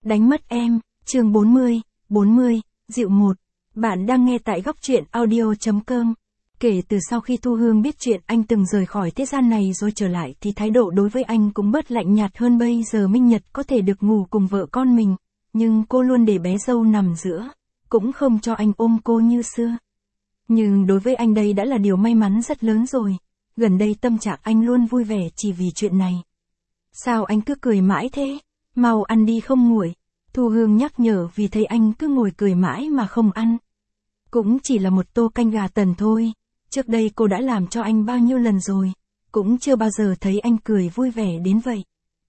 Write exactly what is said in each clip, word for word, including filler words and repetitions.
Đánh mất em, chương bốn mươi, bốn mươi, dịu một. Bạn đang nghe tại góc truyện audio chấm com. Kể từ sau khi Thu Hương biết chuyện anh từng rời khỏi thế gian này rồi trở lại thì thái độ đối với anh cũng bớt lạnh nhạt hơn. Bây giờ Minh Nhật có thể được ngủ cùng vợ con mình, nhưng cô luôn để bé dâu nằm giữa, cũng không cho anh ôm cô như xưa. Nhưng đối với anh đây đã là điều may mắn rất lớn rồi. Gần đây tâm trạng anh luôn vui vẻ chỉ vì chuyện này. Sao anh cứ cười mãi thế? Mau ăn đi không nguội. Thu Hương nhắc nhở vì thấy anh cứ ngồi cười mãi mà không ăn. Cũng chỉ là một tô canh gà tần thôi. Trước đây cô đã làm cho anh bao nhiêu lần rồi. Cũng chưa bao giờ thấy anh cười vui vẻ đến vậy.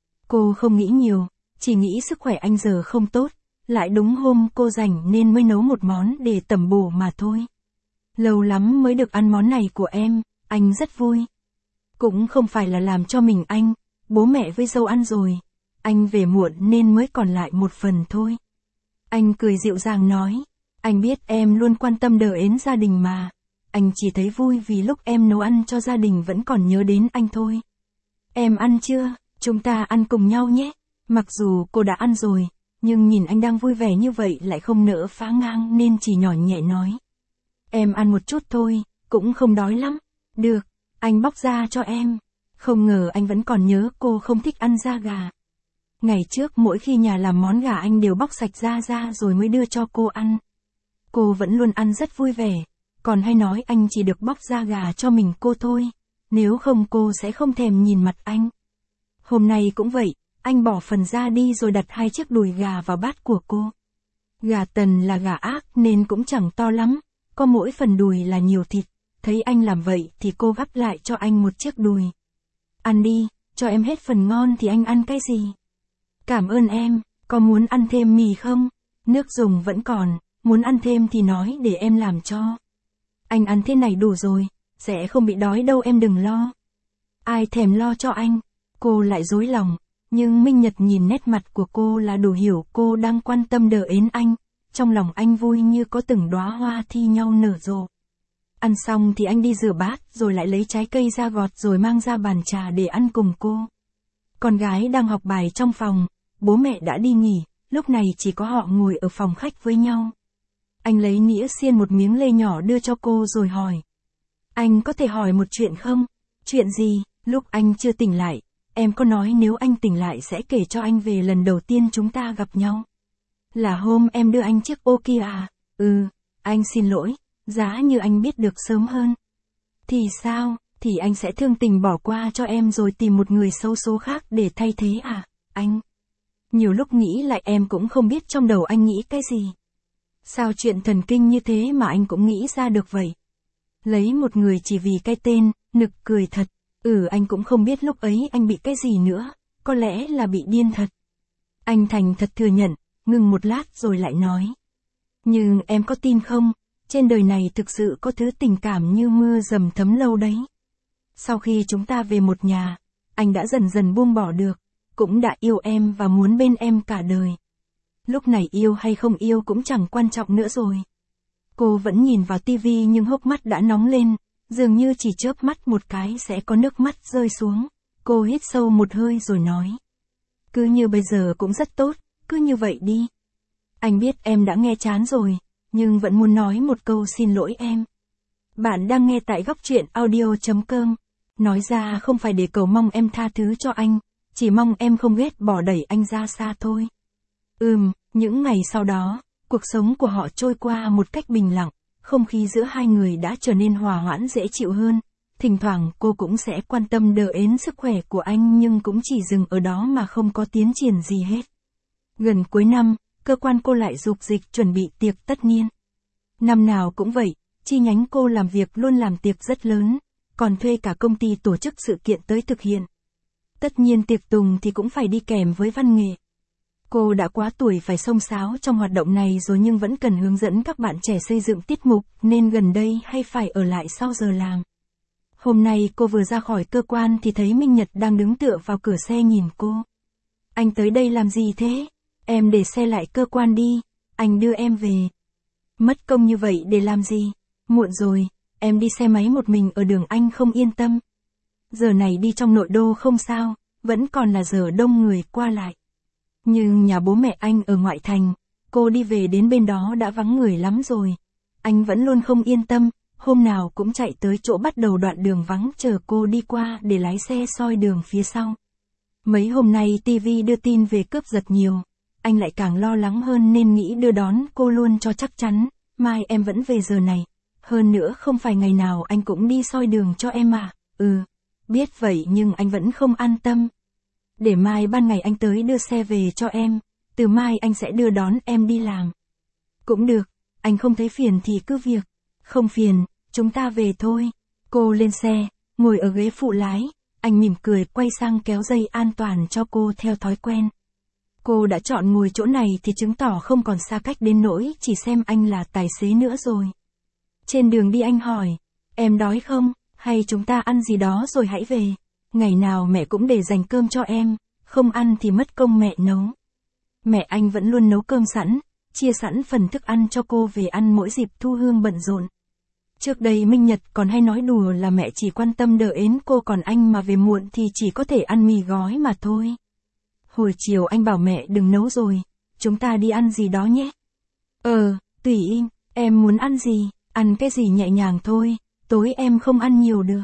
Cô không nghĩ nhiều, chỉ nghĩ sức khỏe anh giờ không tốt. Lại đúng hôm cô rảnh nên mới nấu một món để tẩm bổ mà thôi. Lâu lắm mới được ăn món này của em, anh rất vui. Cũng không phải là làm cho mình anh, bố mẹ với dâu ăn rồi. Anh về muộn nên mới còn lại một phần thôi. Anh cười dịu dàng nói, anh biết em luôn quan tâm đờ ến gia đình mà. Anh chỉ thấy vui vì lúc em nấu ăn cho gia đình vẫn còn nhớ đến anh thôi. Em ăn chưa? Chúng ta ăn cùng nhau nhé. Mặc dù cô đã ăn rồi, nhưng nhìn anh đang vui vẻ như vậy lại không nỡ phá ngang nên chỉ nhỏ nhẹ nói. Em ăn một chút thôi, cũng không đói lắm. Được, anh bóc da cho em. Không ngờ anh vẫn còn nhớ cô không thích ăn da gà. Ngày trước mỗi khi nhà làm món gà anh đều bóc sạch da ra rồi mới đưa cho cô ăn. Cô vẫn luôn ăn rất vui vẻ, còn hay nói anh chỉ được bóc da gà cho mình cô thôi, nếu không cô sẽ không thèm nhìn mặt anh. Hôm nay cũng vậy, anh bỏ phần da đi rồi đặt hai chiếc đùi gà vào bát của cô. Gà tần là gà ác nên cũng chẳng to lắm, có mỗi phần đùi là nhiều thịt, thấy anh làm vậy thì cô gắp lại cho anh một chiếc đùi. Ăn đi, cho em hết phần ngon thì anh ăn cái gì? Cảm ơn em, có muốn ăn thêm mì không? Nước dùng vẫn còn, muốn ăn thêm thì nói để em làm cho. Anh ăn thế này đủ rồi, sẽ không bị đói đâu em đừng lo. Ai thèm lo cho anh? Cô lại dối lòng, nhưng Minh Nhật nhìn nét mặt của cô là đủ hiểu cô đang quan tâm đờ ến anh. Trong lòng anh vui như có từng đóa hoa thi nhau nở rộ. Ăn xong thì anh đi rửa bát rồi lại lấy trái cây ra gọt rồi mang ra bàn trà để ăn cùng cô. Con gái đang học bài trong phòng, bố mẹ đã đi nghỉ, lúc này chỉ có họ ngồi ở phòng khách với nhau. Anh lấy nĩa xiên một miếng lê nhỏ đưa cho cô rồi hỏi. Anh có thể hỏi một chuyện không? Chuyện gì? Lúc anh chưa tỉnh lại, em có nói nếu anh tỉnh lại sẽ kể cho anh về lần đầu tiên chúng ta gặp nhau. Là hôm em đưa anh chiếc ô kia à? Ừ, anh xin lỗi, giá như anh biết được sớm hơn. Thì sao, thì anh sẽ thương tình bỏ qua cho em rồi tìm một người xấu số khác để thay thế à, anh? Nhiều lúc nghĩ lại em cũng không biết trong đầu anh nghĩ cái gì. Sao chuyện thần kinh như thế mà anh cũng nghĩ ra được vậy? Lấy một người chỉ vì cái tên, nực cười thật. Ừ anh cũng không biết lúc ấy anh bị cái gì nữa, có lẽ là bị điên thật. Anh thành thật thừa nhận, ngừng một lát rồi lại nói. Nhưng em có tin không, trên đời này thực sự có thứ tình cảm như mưa dầm thấm lâu đấy. Sau khi chúng ta về một nhà, anh đã dần dần buông bỏ được, cũng đã yêu em và muốn bên em cả đời. Lúc này yêu hay không yêu cũng chẳng quan trọng nữa rồi. Cô vẫn nhìn vào tivi nhưng hốc mắt đã nóng lên, dường như chỉ chớp mắt một cái sẽ có nước mắt rơi xuống. Cô hít sâu một hơi rồi nói. Cứ như bây giờ cũng rất tốt, cứ như vậy đi. Anh biết em đã nghe chán rồi, nhưng vẫn muốn nói một câu xin lỗi em. Bạn đang nghe tại góc truyện audio chấm com. Nói ra không phải để cầu mong em tha thứ cho anh, chỉ mong em không ghét bỏ đẩy anh ra xa thôi. Ừm, những ngày sau đó, cuộc sống của họ trôi qua một cách bình lặng, không khí giữa hai người đã trở nên hòa hoãn dễ chịu hơn. Thỉnh thoảng cô cũng sẽ quan tâm đờ ến sức khỏe của anh nhưng cũng chỉ dừng ở đó mà không có tiến triển gì hết. Gần cuối năm, cơ quan cô lại dục dịch chuẩn bị tiệc tất niên. Năm nào cũng vậy, chi nhánh cô làm việc luôn làm tiệc rất lớn, còn thuê cả công ty tổ chức sự kiện tới thực hiện. Tất nhiên tiệc tùng thì cũng phải đi kèm với văn nghệ. Cô đã quá tuổi phải xông xáo trong hoạt động này rồi nhưng vẫn cần hướng dẫn các bạn trẻ xây dựng tiết mục nên gần đây hay phải ở lại sau giờ làm. Hôm nay cô vừa ra khỏi cơ quan thì thấy Minh Nhật đang đứng tựa vào cửa xe nhìn cô. Anh tới đây làm gì thế? Em để xe lại cơ quan đi, anh đưa em về. Mất công như vậy để làm gì? Muộn rồi, em đi xe máy một mình ở đường anh không yên tâm. Giờ này đi trong nội đô không sao, vẫn còn là giờ đông người qua lại. Nhưng nhà bố mẹ anh ở ngoại thành, cô đi về đến bên đó đã vắng người lắm rồi. Anh vẫn luôn không yên tâm, hôm nào cũng chạy tới chỗ bắt đầu đoạn đường vắng chờ cô đi qua để lái xe soi đường phía sau. Mấy hôm nay ti vi đưa tin về cướp giật nhiều, anh lại càng lo lắng hơn nên nghĩ đưa đón cô luôn cho chắc chắn, mai em vẫn về giờ này. Hơn nữa không phải ngày nào anh cũng đi soi đường cho em à, ừ, biết vậy nhưng anh vẫn không an tâm. Để mai ban ngày anh tới đưa xe về cho em, từ mai anh sẽ đưa đón em đi làm. Cũng được, anh không thấy phiền thì cứ việc. Không phiền, chúng ta về thôi. Cô lên xe, ngồi ở ghế phụ lái, anh mỉm cười quay sang kéo dây an toàn cho cô theo thói quen. Cô đã chọn ngồi chỗ này thì chứng tỏ không còn xa cách đến nỗi chỉ xem anh là tài xế nữa rồi. Trên đường đi anh hỏi, em đói không, hay chúng ta ăn gì đó rồi hãy về. Ngày nào mẹ cũng để dành cơm cho em, không ăn thì mất công mẹ nấu. Mẹ anh vẫn luôn nấu cơm sẵn, chia sẵn phần thức ăn cho cô về ăn mỗi dịp Thu Hương bận rộn. Trước đây Minh Nhật còn hay nói đùa là mẹ chỉ quan tâm đỡ ến cô còn anh mà về muộn thì chỉ có thể ăn mì gói mà thôi. Hồi chiều anh bảo mẹ đừng nấu rồi, chúng ta đi ăn gì đó nhé. Ờ, tùy im, em muốn ăn gì, ăn cái gì nhẹ nhàng thôi, tối em không ăn nhiều được.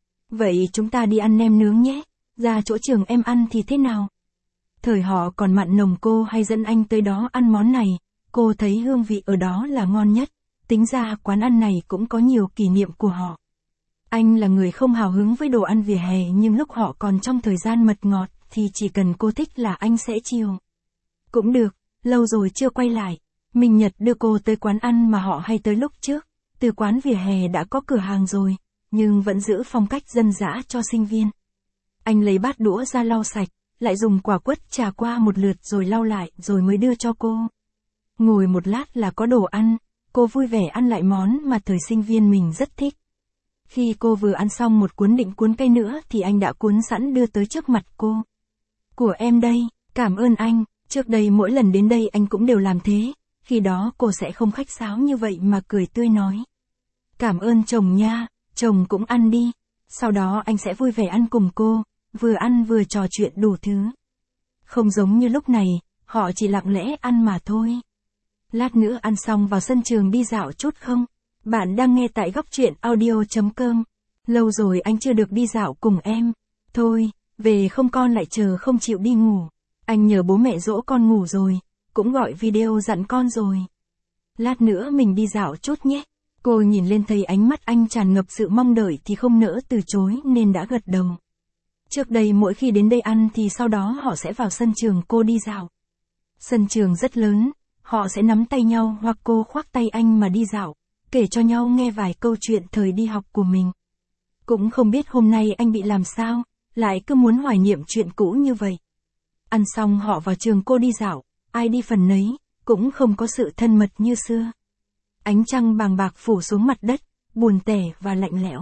Vậy chúng ta đi ăn nem nướng nhé, ra chỗ trường em ăn thì thế nào? Thời họ còn mặn nồng cô hay dẫn anh tới đó ăn món này, cô thấy hương vị ở đó là ngon nhất, tính ra quán ăn này cũng có nhiều kỷ niệm của họ. Anh là người không hào hứng với đồ ăn vỉa hè nhưng lúc họ còn trong thời gian mật ngọt thì chỉ cần cô thích là anh sẽ chiều. Cũng được, lâu rồi chưa quay lại, Minh Nhật đưa cô tới quán ăn mà họ hay tới lúc trước, từ quán vỉa hè đã có cửa hàng rồi, nhưng vẫn giữ phong cách dân dã cho sinh viên. Anh lấy bát đũa ra lau sạch, lại dùng quả quất chà qua một lượt rồi lau lại rồi mới đưa cho cô. Ngồi một lát là có đồ ăn, cô vui vẻ ăn lại món mà thời sinh viên mình rất thích. Khi cô vừa ăn xong một cuốn định cuốn cây nữa thì anh đã cuốn sẵn đưa tới trước mặt cô. Của em đây, cảm ơn anh, trước đây mỗi lần đến đây anh cũng đều làm thế, khi đó cô sẽ không khách sáo như vậy mà cười tươi nói. Cảm ơn chồng nha, chồng cũng ăn đi, sau đó anh sẽ vui vẻ ăn cùng cô, vừa ăn vừa trò chuyện đủ thứ. Không giống như lúc này, họ chỉ lặng lẽ ăn mà thôi. Lát nữa ăn xong vào sân trường đi dạo chút không? Bạn đang nghe tại góc truyện audio chấm com. Lâu rồi anh chưa được đi dạo cùng em. Thôi, về không con lại chờ không chịu đi ngủ. Anh nhờ bố mẹ dỗ con ngủ rồi, cũng gọi video dặn con rồi. Lát nữa mình đi dạo chút nhé. Cô nhìn lên thấy ánh mắt anh tràn ngập sự mong đợi thì không nỡ từ chối nên đã gật đầu. Trước đây mỗi khi đến đây ăn thì sau đó họ sẽ vào sân trường cô đi dạo. Sân trường rất lớn, họ sẽ nắm tay nhau hoặc cô khoác tay anh mà đi dạo, kể cho nhau nghe vài câu chuyện thời đi học của mình. Cũng không biết hôm nay anh bị làm sao, lại cứ muốn hoài niệm chuyện cũ như vậy. Ăn xong họ vào trường cô đi dạo, ai đi phần nấy, cũng không có sự thân mật như xưa. Ánh trăng bàng bạc phủ xuống mặt đất, buồn tẻ và lạnh lẽo.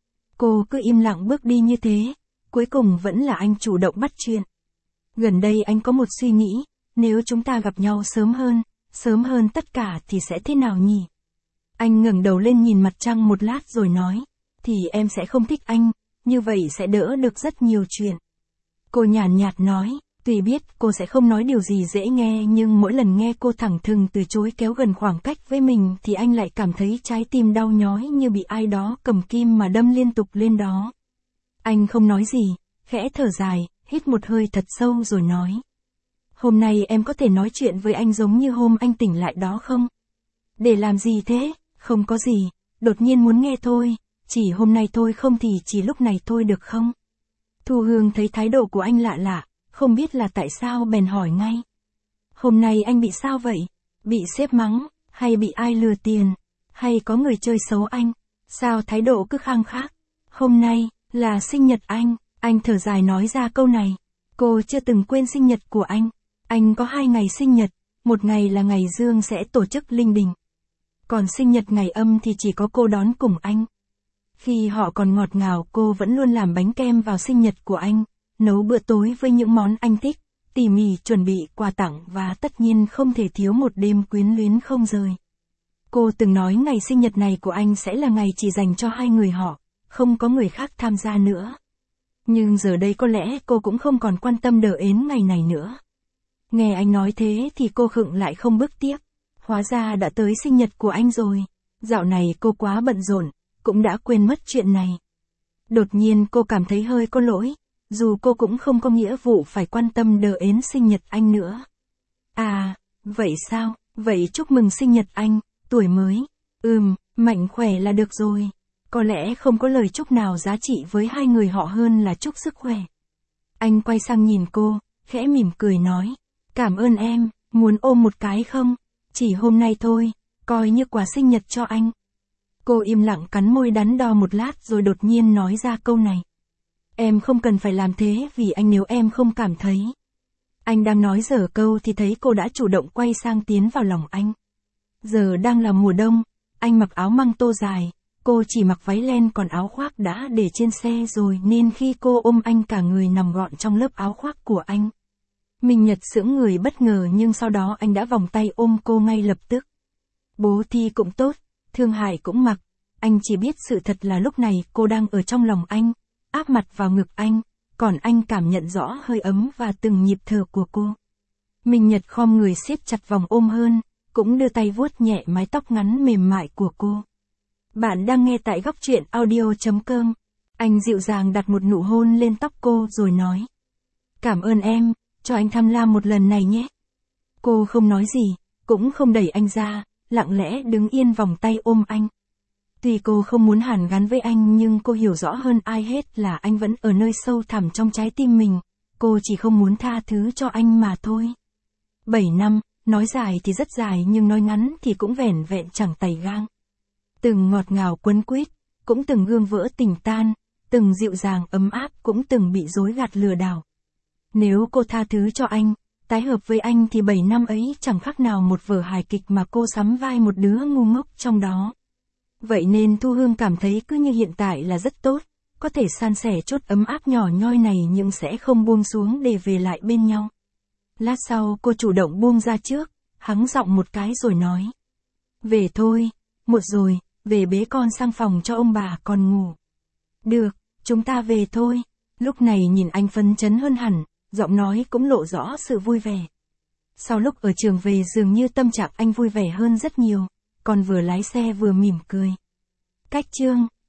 Cô cứ im lặng bước đi như thế, cuối cùng vẫn là anh chủ động bắt chuyện. Gần đây anh có một suy nghĩ, nếu chúng ta gặp nhau sớm hơn, sớm hơn tất cả thì sẽ thế nào nhỉ? Anh ngẩng đầu lên nhìn mặt trăng một lát rồi nói, thì em sẽ không thích anh, như vậy sẽ đỡ được rất nhiều chuyện. Cô nhàn nhạt nói, tuy biết cô sẽ không nói điều gì dễ nghe nhưng mỗi lần nghe cô thẳng thừng từ chối kéo gần khoảng cách với mình thì anh lại cảm thấy trái tim đau nhói như bị ai đó cầm kim mà đâm liên tục lên đó. Anh không nói gì, khẽ thở dài, hít một hơi thật sâu rồi nói. Hôm nay em có thể nói chuyện với anh giống như hôm anh tỉnh lại đó không? Để làm gì thế? Không có gì, đột nhiên muốn nghe thôi, chỉ hôm nay thôi không thì chỉ lúc này thôi được không? Thu Hương thấy thái độ của anh lạ lạ, không biết là tại sao bèn hỏi ngay. Hôm nay anh bị sao vậy? Bị sếp mắng, hay bị ai lừa tiền? Hay có người chơi xấu anh? Sao thái độ cứ khăng khắc? Hôm nay, là sinh nhật anh, anh thở dài nói ra câu này. Cô chưa từng quên sinh nhật của anh. Anh có hai ngày sinh nhật, một ngày là ngày dương sẽ tổ chức linh đình. Còn sinh nhật ngày âm thì chỉ có cô đón cùng anh. Khi họ còn ngọt ngào cô vẫn luôn làm bánh kem vào sinh nhật của anh, nấu bữa tối với những món anh thích, tỉ mỉ chuẩn bị quà tặng và tất nhiên không thể thiếu một đêm quyến luyến không rời. Cô từng nói ngày sinh nhật này của anh sẽ là ngày chỉ dành cho hai người họ, không có người khác tham gia nữa. Nhưng giờ đây có lẽ cô cũng không còn quan tâm đợi ến ngày này nữa. Nghe anh nói thế thì cô khựng lại không bước tiếp. Hóa ra đã tới sinh nhật của anh rồi. Dạo này cô quá bận rộn, cũng đã quên mất chuyện này. Đột nhiên cô cảm thấy hơi có lỗi, dù cô cũng không có nghĩa vụ phải quan tâm đờ ến sinh nhật anh nữa. À, vậy sao, vậy chúc mừng sinh nhật anh, tuổi mới. Ừm, mạnh khỏe là được rồi. Có lẽ không có lời chúc nào giá trị với hai người họ hơn là chúc sức khỏe. Anh quay sang nhìn cô, khẽ mỉm cười nói. Cảm ơn em, muốn ôm một cái không? Chỉ hôm nay thôi, coi như quà sinh nhật cho anh. Cô im lặng cắn môi đắn đo một lát rồi đột nhiên nói ra câu này. Em không cần phải làm thế vì anh nếu em không cảm thấy. Anh đang nói dở câu thì thấy cô đã chủ động quay sang tiến vào lòng anh. Giờ đang là mùa đông, anh mặc áo măng tô dài, cô chỉ mặc váy len còn áo khoác đã để trên xe rồi nên khi cô ôm anh cả người nằm gọn trong lớp áo khoác của anh. Minh Nhật sững người bất ngờ nhưng sau đó anh đã vòng tay ôm cô ngay lập tức. Bố Thi cũng tốt, Thương Hải cũng mặc, anh chỉ biết sự thật là lúc này cô đang ở trong lòng anh, áp mặt vào ngực anh, còn anh cảm nhận rõ hơi ấm và từng nhịp thở của cô. Minh Nhật khom người siết chặt vòng ôm hơn, cũng đưa tay vuốt nhẹ mái tóc ngắn mềm mại của cô. Bạn đang nghe tại góc truyện audio chấm com. Anh dịu dàng đặt một nụ hôn lên tóc cô rồi nói. Cảm ơn em, cho anh tham lam một lần này nhé. Cô không nói gì, cũng không đẩy anh ra, lặng lẽ đứng yên vòng tay ôm anh. Tuy cô không muốn hàn gắn với anh nhưng cô hiểu rõ hơn ai hết là anh vẫn ở nơi sâu thẳm trong trái tim mình, cô chỉ không muốn tha thứ cho anh mà thôi. Bảy năm, nói dài thì rất dài nhưng nói ngắn thì cũng vẻn vẹn chẳng tày gang. Từng ngọt ngào quấn quýt, cũng từng gương vỡ tình tan, từng dịu dàng ấm áp cũng từng bị dối gạt lừa đảo. Nếu cô tha thứ cho anh, tái hợp với anh thì bảy năm ấy chẳng khác nào một vở hài kịch mà cô sắm vai một đứa ngu ngốc trong đó. Vậy nên Thu Hương cảm thấy cứ như hiện tại là rất tốt, có thể san sẻ chốt ấm áp nhỏ nhoi này nhưng sẽ không buông xuống để về lại bên nhau. Lát sau cô chủ động buông ra trước, hắng giọng một cái rồi nói. Về thôi, muộn rồi, về bế con sang phòng cho ông bà còn ngủ. Được, chúng ta về thôi. Lúc này nhìn anh phấn chấn hơn hẳn, giọng nói cũng lộ rõ sự vui vẻ. Sau lúc ở trường về dường như tâm trạng anh vui vẻ hơn rất nhiều, còn vừa lái xe vừa mỉm cười. Cách chương